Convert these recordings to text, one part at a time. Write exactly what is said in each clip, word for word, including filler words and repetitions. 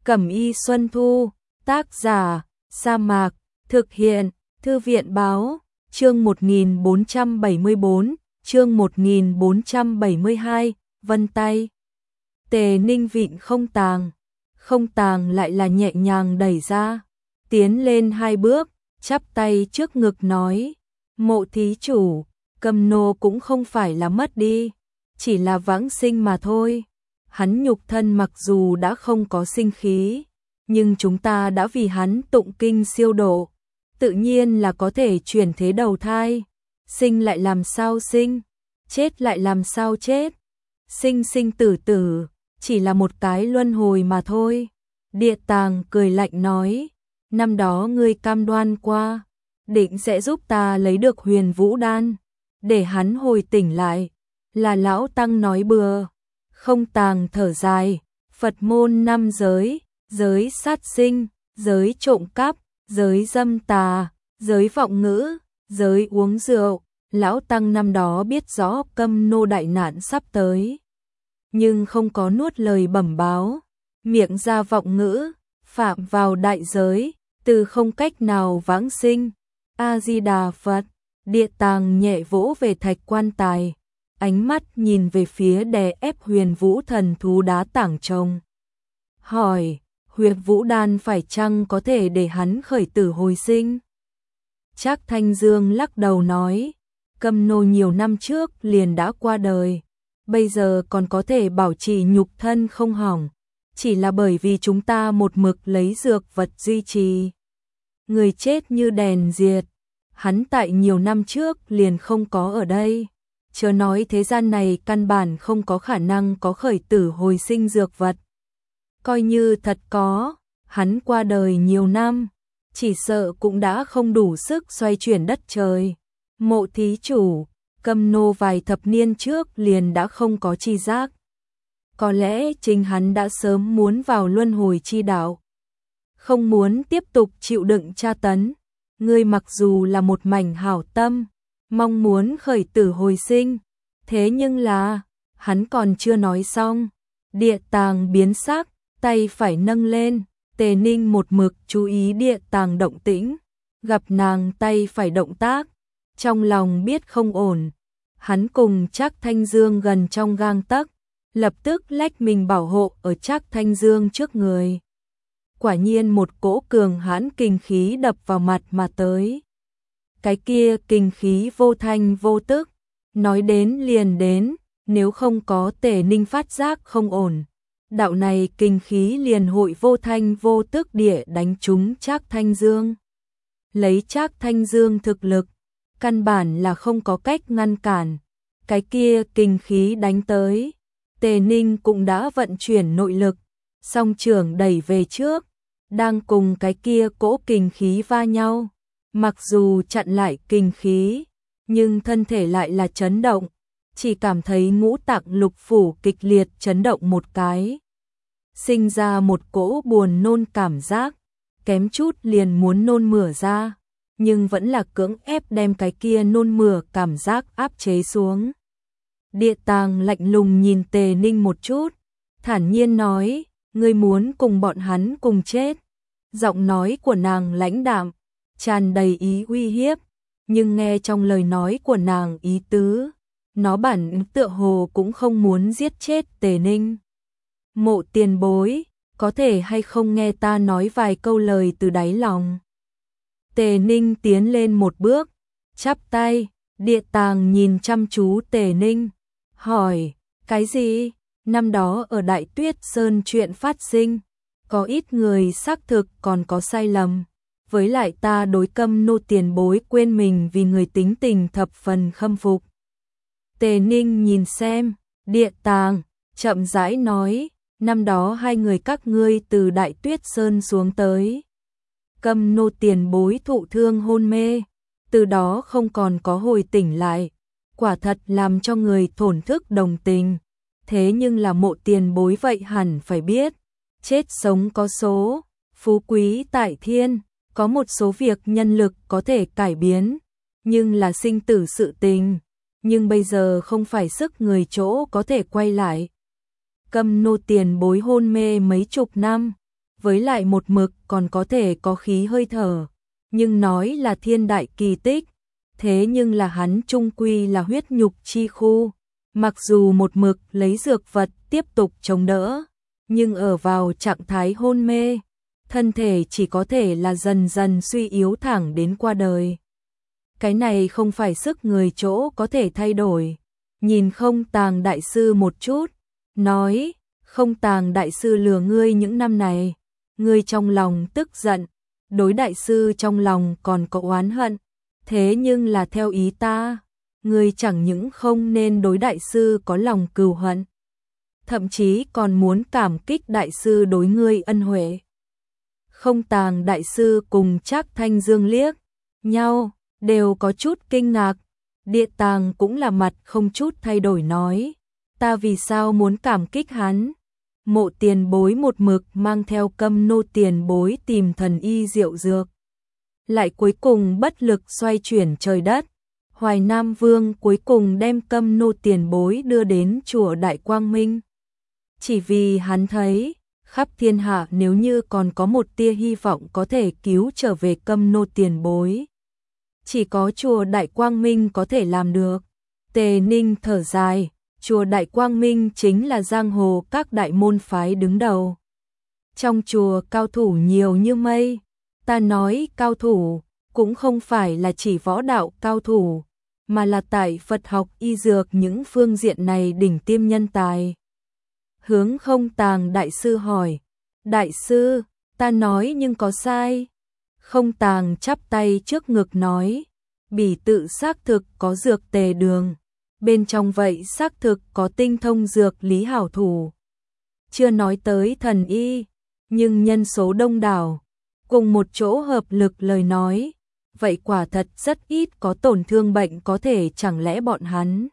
Cẩm y Xuân Thu, tác giả, Sa Mạc, thực hiện, Thư viện báo, chương một nghìn bốn trăm bảy mươi bốn, chương một nghìn bốn trăm bảy mươi hai, vân tay. Tề Ninh vịn không tàng, không tàng lại là nhẹ nhàng đẩy ra, tiến lên hai bước, chắp tay trước ngực nói, Mộ thí chủ, Cầm nô cũng không phải là mất đi, chỉ là vãng sinh mà thôi. Hắn nhục thân mặc dù đã không có sinh khí, nhưng chúng ta đã vì hắn tụng kinh siêu độ, tự nhiên là có thể chuyển thế đầu thai, sinh lại làm sao sinh, chết lại làm sao chết, sinh sinh tử tử, chỉ là một cái luân hồi mà thôi. Địa Tàng cười lạnh nói, năm đó ngươi cam đoan qua, định sẽ giúp ta lấy được Huyền Vũ Đan, để hắn hồi tỉnh lại, là lão tăng nói bừa. Không tàng thở dài, Phật môn năm giới, giới sát sinh, giới trộm cắp, giới dâm tà, giới vọng ngữ, giới uống rượu, lão tăng năm đó biết rõ Câm nô đại nạn sắp tới, nhưng không có nuốt lời bẩm báo, miệng ra vọng ngữ, phạm vào đại giới, từ không cách nào vãng sinh. A Di Đà Phật. Địa Tàng nhẹ vỗ về thạch quan tài, ánh mắt nhìn về phía đè ép Huyền Vũ thần thú đá tảng trồng. Hỏi, Huyền Vũ Đan phải chăng có thể để hắn khởi tử hồi sinh? Trác Thanh Dương lắc đầu nói, Câm nô nhiều năm trước liền đã qua đời, bây giờ còn có thể bảo trì nhục thân không hỏng, chỉ là bởi vì chúng ta một mực lấy dược vật duy trì. Người chết như đèn diệt, hắn tại nhiều năm trước liền không có ở đây, chớ nói thế gian này căn bản không có khả năng có khởi tử hồi sinh dược vật. Coi như thật có, hắn qua đời nhiều năm, chỉ sợ cũng đã không đủ sức xoay chuyển đất trời. Mộ thí chủ, Câm nô vài thập niên trước liền đã không có tri giác. Có lẽ chính hắn đã sớm muốn vào luân hồi chi đạo, không muốn tiếp tục chịu đựng tra tấn. Ngươi mặc dù là một mảnh hảo tâm, mong muốn khởi tử hồi sinh, thế nhưng là, hắn còn chưa nói xong. Địa Tàng biến sắc, tay phải nâng lên, Tề Ninh một mực chú ý Địa Tàng động tĩnh, gặp nàng tay phải động tác, trong lòng biết không ổn. Hắn cùng Trác Thanh Dương gần trong gang tấc, lập tức lách mình bảo hộ ở Trác Thanh Dương trước người. Quả nhiên một cỗ cường hãn kinh khí đập vào mặt mà tới. Cái kia kinh khí vô thanh vô tức, nói đến liền đến, nếu không có Tề Ninh phát giác không ổn, đạo này kinh khí liền hội vô thanh vô tức địa đánh trúng Trác Thanh Dương. Lấy Trác Thanh Dương thực lực, căn bản là không có cách ngăn cản, cái kia kinh khí đánh tới. Tề Ninh cũng đã vận chuyển nội lực, song trưởng đẩy về trước, đang cùng cái kia cỗ kinh khí va nhau, mặc dù chặn lại kinh khí, nhưng thân thể lại là chấn động, chỉ cảm thấy ngũ tạng lục phủ kịch liệt chấn động một cái, sinh ra một cỗ buồn nôn cảm giác, kém chút liền muốn nôn mửa ra, nhưng vẫn là cưỡng ép đem cái kia nôn mửa cảm giác áp chế xuống. Địa Tàng lạnh lùng nhìn Tề Ninh một chút, thản nhiên nói, ngươi muốn cùng bọn hắn cùng chết. Giọng nói của nàng lãnh đạm, tràn đầy ý uy hiếp, nhưng nghe trong lời nói của nàng ý tứ, nó bản tựa hồ cũng không muốn giết chết Tề Ninh. Mộ tiền bối, có thể hay không nghe ta nói vài câu lời từ đáy lòng? Tề Ninh tiến lên một bước, chắp tay. Địa Tàng nhìn chăm chú Tề Ninh, hỏi, cái gì? Năm đó ở Đại Tuyết Sơn chuyện phát sinh, có ít người xác thực còn có sai lầm, với lại ta đối Câm nô tiền bối quên mình vì người tính tình thập phần khâm phục. Tề Ninh nhìn xem, Địa Tàng, chậm rãi nói, năm đó hai người các ngươi từ Đại Tuyết Sơn xuống tới. Câm nô tiền bối thụ thương hôn mê, từ đó không còn có hồi tỉnh lại, quả thật làm cho người thổn thức đồng tình. Thế nhưng là mộ tiền bối vậy hẳn phải biết, chết sống có số, phú quý tại thiên, có một số việc nhân lực có thể cải biến, nhưng là sinh tử sự tình, nhưng bây giờ không phải sức người chỗ có thể quay lại. Câm nô tiền bối hôn mê mấy chục năm, với lại một mực còn có thể có khí hơi thở, nhưng nói là thiên đại kỳ tích, thế nhưng là hắn trung quy là huyết nhục chi khu, mặc dù một mực lấy dược vật tiếp tục chống đỡ, nhưng ở vào trạng thái hôn mê, thân thể chỉ có thể là dần dần suy yếu thẳng đến qua đời. Cái này không phải sức người chỗ có thể thay đổi. Nhìn Không Tàng đại sư một chút, nói, Không Tàng đại sư lừa ngươi những năm này, ngươi trong lòng tức giận, đối đại sư trong lòng còn có oán hận, thế nhưng là theo ý ta, ngươi chẳng những không nên đối đại sư có lòng cừu hận, thậm chí còn muốn cảm kích đại sư đối ngươi ân huệ. Không Tàng đại sư cùng Trác Thanh Dương liếc nhau, đều có chút kinh ngạc. Địa Tàng cũng là mặt không chút thay đổi nói, ta vì sao muốn cảm kích hắn? Mộ Tiền Bối một mực mang theo Câm Nô tiền bối tìm thần y diệu dược, lại cuối cùng bất lực xoay chuyển trời đất. Hoài Nam Vương cuối cùng đem Câm Nô tiền bối đưa đến chùa Đại Quang Minh, chỉ vì hắn thấy khắp thiên hạ nếu như còn có một tia hy vọng có thể cứu trở về Câm Nô tiền bối, chỉ có chùa Đại Quang Minh có thể làm được. Tề Ninh thở dài, chùa Đại Quang Minh chính là giang hồ các đại môn phái đứng đầu. Trong chùa cao thủ nhiều như mây, ta nói cao thủ cũng không phải là chỉ võ đạo cao thủ, mà là tại Phật học y dược những phương diện này đỉnh tiêm nhân tài. Hướng Không Tàng đại sư hỏi, đại sư, ta nói nhưng có sai? Không Tàng chắp tay trước ngực nói, bỉ tự xác thực có dược tề đường, bên trong vậy xác thực có tinh thông dược lý hảo thủ. Chưa nói tới thần y, nhưng nhân số đông đảo, cùng một chỗ hợp lực lời nói, vậy quả thật rất ít có tổn thương bệnh có thể chẳng lẽ bọn hắn.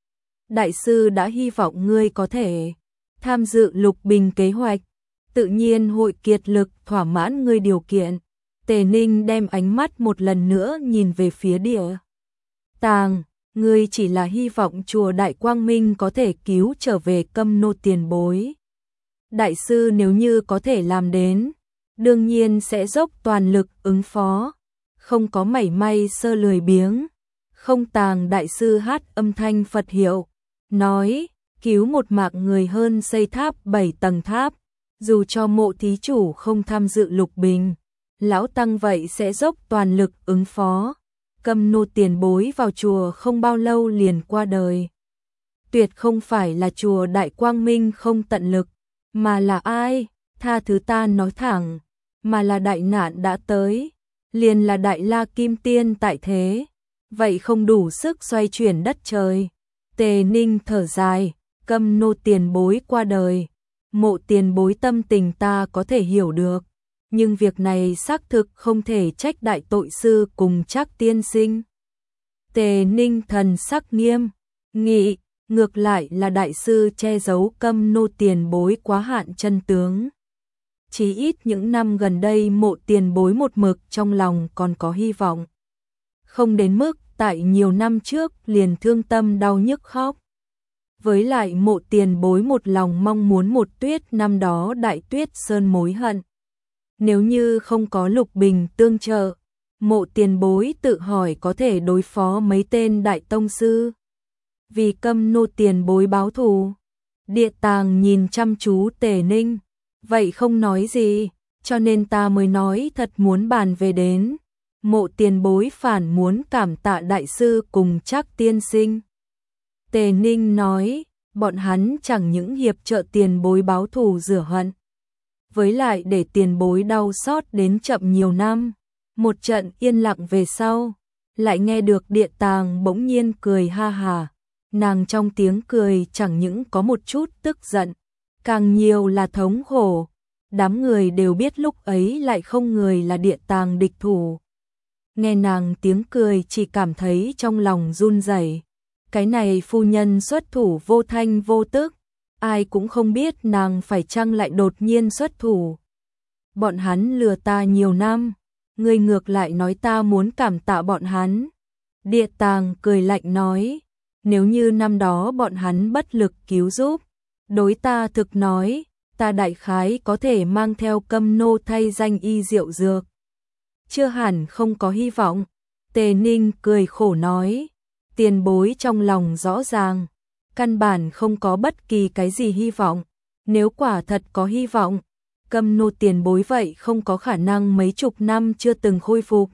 Đại sư đã hy vọng ngươi có thể tham dự Lục Bình kế hoạch, tự nhiên hội kiệt lực thỏa mãn ngươi điều kiện. Tề Ninh đem ánh mắt một lần nữa nhìn về phía Địa Tàng, ngươi chỉ là hy vọng chùa Đại Quang Minh có thể cứu trở về Câm Nô tiền bối. Đại sư nếu như có thể làm đến, đương nhiên sẽ dốc toàn lực ứng phó, không có mảy may sơ lười biếng. Không Tàng đại sư hát âm thanh Phật hiệu, nói, cứu một mạng người hơn xây tháp bảy tầng tháp, dù cho Mộ thí chủ không tham dự Lục Bình, lão tăng vậy sẽ dốc toàn lực ứng phó. Câm Nô tiền bối vào chùa không bao lâu liền qua đời. Tuyệt không phải là chùa Đại Quang Minh không tận lực, mà là ai, tha thứ ta nói thẳng, mà là đại nạn đã tới, liền là Đại La Kim Tiên tại thế, vậy không đủ sức xoay chuyển đất trời. Tề Ninh thở dài, Câm Nô tiền bối qua đời, Mộ tiền bối tâm tình ta có thể hiểu được, nhưng việc này xác thực không thể trách đại tội sư cùng Trác tiên sinh. Tề Ninh thần sắc nghiêm nghị, ngược lại là đại sư che giấu Câm Nô tiền bối quá hạn chân tướng. Chỉ ít những năm gần đây Mộ tiền bối một mực trong lòng còn có hy vọng, không đến mức tại nhiều năm trước liền thương tâm đau nhức khóc. Với lại Mộ tiền bối một lòng mong muốn một tuyết năm đó Đại Tuyết Sơn mối hận. Nếu như không có Lục Bình tương trợ, Mộ tiền bối tự hỏi có thể đối phó mấy tên đại tông sư. Vì Câm Nô tiền bối báo thù. Địa Tàng nhìn chăm chú Tề Ninh, vậy không nói gì, cho nên ta mới nói thật muốn bàn về đến. Mộ tiền bối phản muốn cảm tạ đại sư cùng Trác tiên sinh. Tề Ninh nói, bọn hắn chẳng những hiệp trợ tiền bối báo thù rửa hận, với lại để tiền bối đau xót đến chậm nhiều năm. Một trận yên lặng về sau, lại nghe được Địa Tàng bỗng nhiên cười ha hà. Nàng trong tiếng cười chẳng những có một chút tức giận, càng nhiều là thống khổ. Đám người đều biết lúc ấy lại không người là Địa Tàng địch thủ. Nghe nàng tiếng cười chỉ cảm thấy trong lòng run rẩy. Cái này phu nhân xuất thủ vô thanh vô tức, ai cũng không biết nàng phải chăng lại đột nhiên xuất thủ. Bọn hắn lừa ta nhiều năm, ngươi ngược lại nói ta muốn cảm tạ bọn hắn. Địa Tàng cười lạnh nói, nếu như năm đó bọn hắn bất lực cứu giúp, đối ta thực nói, ta đại khái có thể mang theo Câm nô thay danh y diệu dược. Chưa hẳn không có hy vọng. Tề Ninh cười khổ nói, tiền bối trong lòng rõ ràng, căn bản không có bất kỳ cái gì hy vọng. Nếu quả thật có hy vọng, Câm nô tiền bối vậy không có khả năng mấy chục năm chưa từng khôi phục.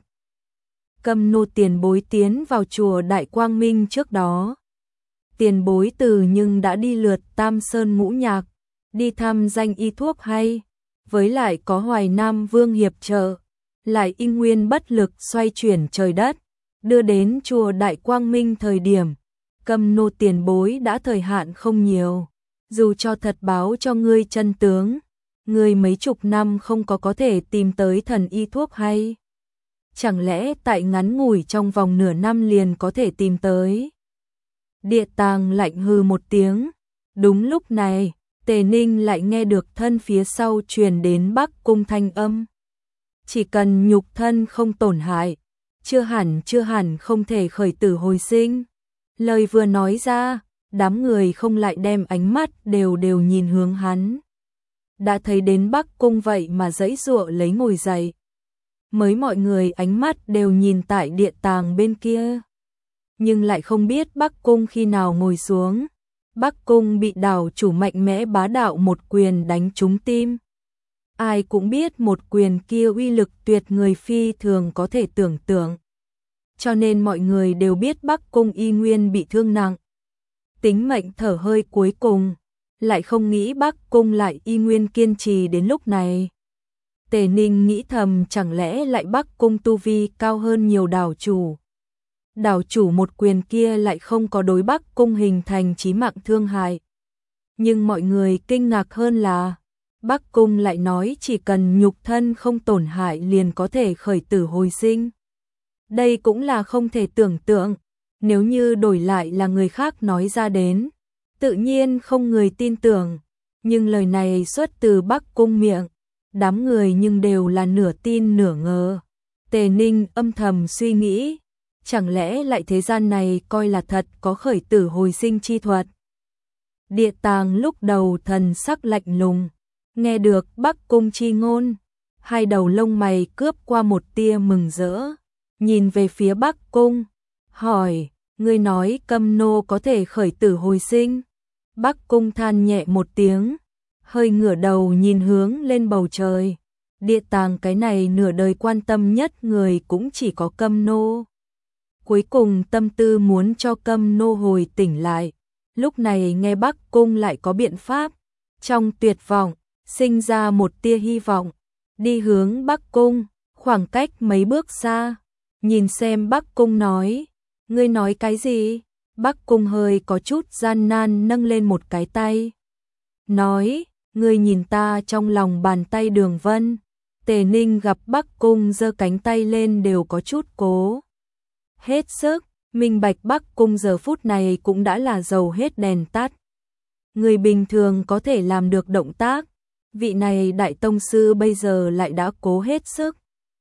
Câm nô tiền bối tiến vào chùa Đại Quang Minh trước đó. Tiền bối từ nhưng đã đi lượt Tam Sơn Ngũ Nhạc, đi thăm danh y thuốc hay, với lại có Hoài Nam Vương hiệp trợ, lại y nguyên bất lực xoay chuyển trời đất, đưa đến chùa Đại Quang Minh thời điểm, Câm nô tiền bối đã thời hạn không nhiều, dù cho thật báo cho ngươi chân tướng, ngươi mấy chục năm không có có thể tìm tới thần y thuốc hay. Chẳng lẽ tại ngắn ngủi trong vòng nửa năm liền có thể tìm tới? Địa Tàng lạnh hừ một tiếng, đúng lúc này, Tề Ninh lại nghe được thân phía sau truyền đến Bắc Cung thanh âm. Chỉ cần nhục thân không tổn hại, chưa hẳn chưa hẳn không thể khởi tử hồi sinh. Lời vừa nói ra, đám người không lại đem ánh mắt đều đều nhìn hướng hắn. Đã thấy đến Bắc Cung vậy mà giãy giụa lấy ngồi dậy. Mới mọi người ánh mắt đều nhìn tại Địa Tàng bên kia. Nhưng lại không biết Bắc Cung khi nào ngồi xuống. Bắc Cung bị đảo chủ mạnh mẽ bá đạo một quyền đánh trúng tim. Ai cũng biết một quyền kia uy lực tuyệt người phi thường có thể tưởng tượng. Cho nên mọi người đều biết Bắc Cung y nguyên bị thương nặng. Tính mệnh thở hơi cuối cùng, lại không nghĩ Bắc Cung lại y nguyên kiên trì đến lúc này. Tề Ninh nghĩ thầm chẳng lẽ lại Bắc Cung tu vi cao hơn nhiều đảo chủ. Đảo chủ một quyền kia lại không có đối Bắc Cung hình thành chí mạng thương hại. Nhưng mọi người kinh ngạc hơn là Bắc Cung lại nói chỉ cần nhục thân không tổn hại liền có thể khởi tử hồi sinh. Đây cũng là không thể tưởng tượng, nếu như đổi lại là người khác nói ra đến, tự nhiên không người tin tưởng, nhưng lời này xuất từ Bắc Cung miệng, đám người nhưng đều là nửa tin nửa ngờ. Tề Ninh âm thầm suy nghĩ, chẳng lẽ lại thế gian này coi là thật có khởi tử hồi sinh chi thuật. Địa Tàng lúc đầu thần sắc lạnh lùng, nghe được Bắc Cung chi ngôn, hai đầu lông mày cướp qua một tia mừng rỡ, nhìn về phía Bắc Cung, hỏi, ngươi nói Câm nô có thể khởi tử hồi sinh? Bắc Cung than nhẹ một tiếng, hơi ngửa đầu nhìn hướng lên bầu trời. Địa Tàng cái này nửa đời quan tâm nhất người cũng chỉ có Câm nô. Cuối cùng tâm tư muốn cho Câm nô hồi tỉnh lại. Lúc này nghe Bắc Cung lại có biện pháp, trong tuyệt vọng, sinh ra một tia hy vọng, đi hướng Bắc Cung, khoảng cách mấy bước xa, nhìn xem Bắc Cung nói, ngươi nói cái gì? Bắc Cung hơi có chút gian nan nâng lên một cái tay, nói, ngươi nhìn ta trong lòng bàn tay đường vân. Tề Ninh gặp Bắc Cung giơ cánh tay lên đều có chút cố hết sức, minh bạch Bắc Cung giờ phút này cũng đã là dầu hết đèn tắt. Người bình thường có thể làm được động tác, vị này đại tông sư bây giờ lại đã cố hết sức.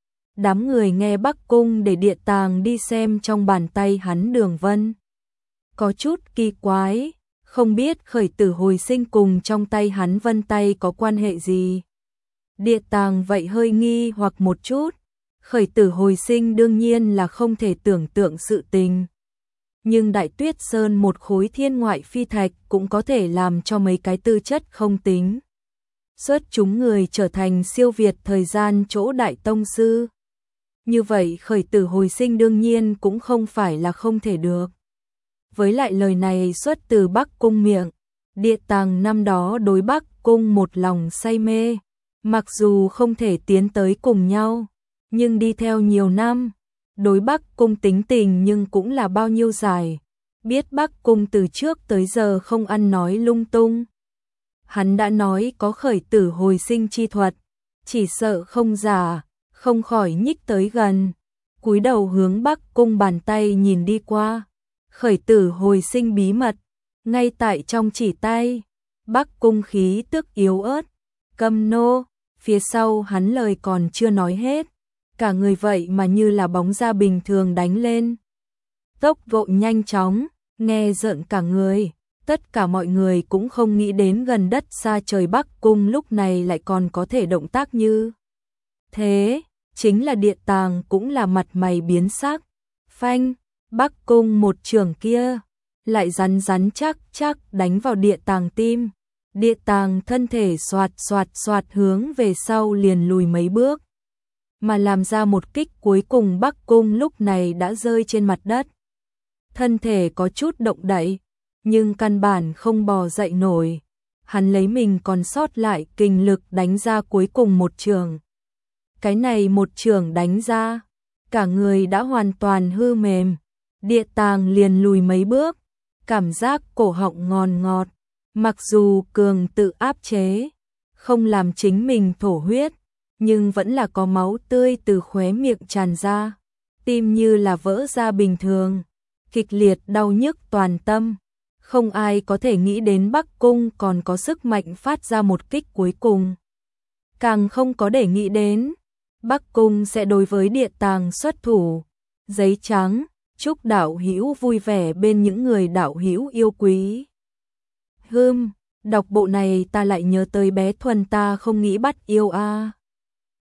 Đám người nghe Bắc Cung để Địa Tàng đi xem trong bàn tay hắn đường vân. Có chút kỳ quái, không biết khởi tử hồi sinh cùng trong tay hắn vân tay có quan hệ gì. Địa Tàng vậy hơi nghi hoặc một chút, khởi tử hồi sinh đương nhiên là không thể tưởng tượng sự tình. Nhưng Đại Tuyết Sơn một khối thiên ngoại phi thạch cũng có thể làm cho mấy cái tư chất không tính xuất chúng người trở thành siêu việt thời gian chỗ đại tông sư. Như vậy khởi tử hồi sinh đương nhiên cũng không phải là không thể được. Với lại lời này xuất từ Bắc Cung miệng, Địa Tàng năm đó đối Bắc Cung một lòng say mê, mặc dù không thể tiến tới cùng nhau, nhưng đi theo nhiều năm, đối Bắc Cung tính tình nhưng cũng là bao nhiêu dài, biết Bắc Cung từ trước tới giờ không ăn nói lung tung. Hắn đã nói có khởi tử hồi sinh chi thuật, chỉ sợ không giả, không khỏi nhích tới gần, cúi đầu hướng Bắc Cung bàn tay nhìn đi qua, khởi tử hồi sinh bí mật, ngay tại trong chỉ tay. Bắc Cung khí tức yếu ớt, Câm nô, phía sau hắn lời còn chưa nói hết, cả người vậy mà như là bóng da bình thường đánh lên. Tốc độ nhanh chóng, nghe rợn cả người, tất cả mọi người cũng không nghĩ đến gần đất xa trời Bắc Cung lúc này lại còn có thể động tác như thế, chính là Địa Tàng cũng là mặt mày biến sắc. Phanh, Bắc Cung một trường kia, lại rắn rắn chắc chắc đánh vào Địa Tàng tim. Địa Tàng thân thể xoạt xoạt xoạt hướng về sau liền lùi mấy bước, mà làm ra một kích cuối cùng. Bắc Cung lúc này đã rơi trên mặt đất. Thân thể có chút động đậy, nhưng căn bản không bò dậy nổi. Hắn lấy mình còn sót lại kinh lực đánh ra cuối cùng một trường. Cái này một trường đánh ra, cả người đã hoàn toàn hư mềm. Địa Tàng liền lùi mấy bước, cảm giác cổ họng ngòn ngọt. Mặc dù cường tự áp chế, không làm chính mình thổ huyết, nhưng vẫn là có máu tươi từ khóe miệng tràn ra. Tim như là vỡ ra bình thường, kịch liệt đau nhức toàn tâm. Không ai có thể nghĩ đến Bắc Cung còn có sức mạnh phát ra một kích cuối cùng. Càng không có để nghĩ đến Bắc Cung sẽ đối với Địa Tàng xuất thủ. Giấy trắng, chúc đạo hữu vui vẻ bên những người đạo hữu yêu quý. Hừm, đọc bộ này ta lại nhớ tới bé Thuần, ta không nghĩ bắt yêu a. À.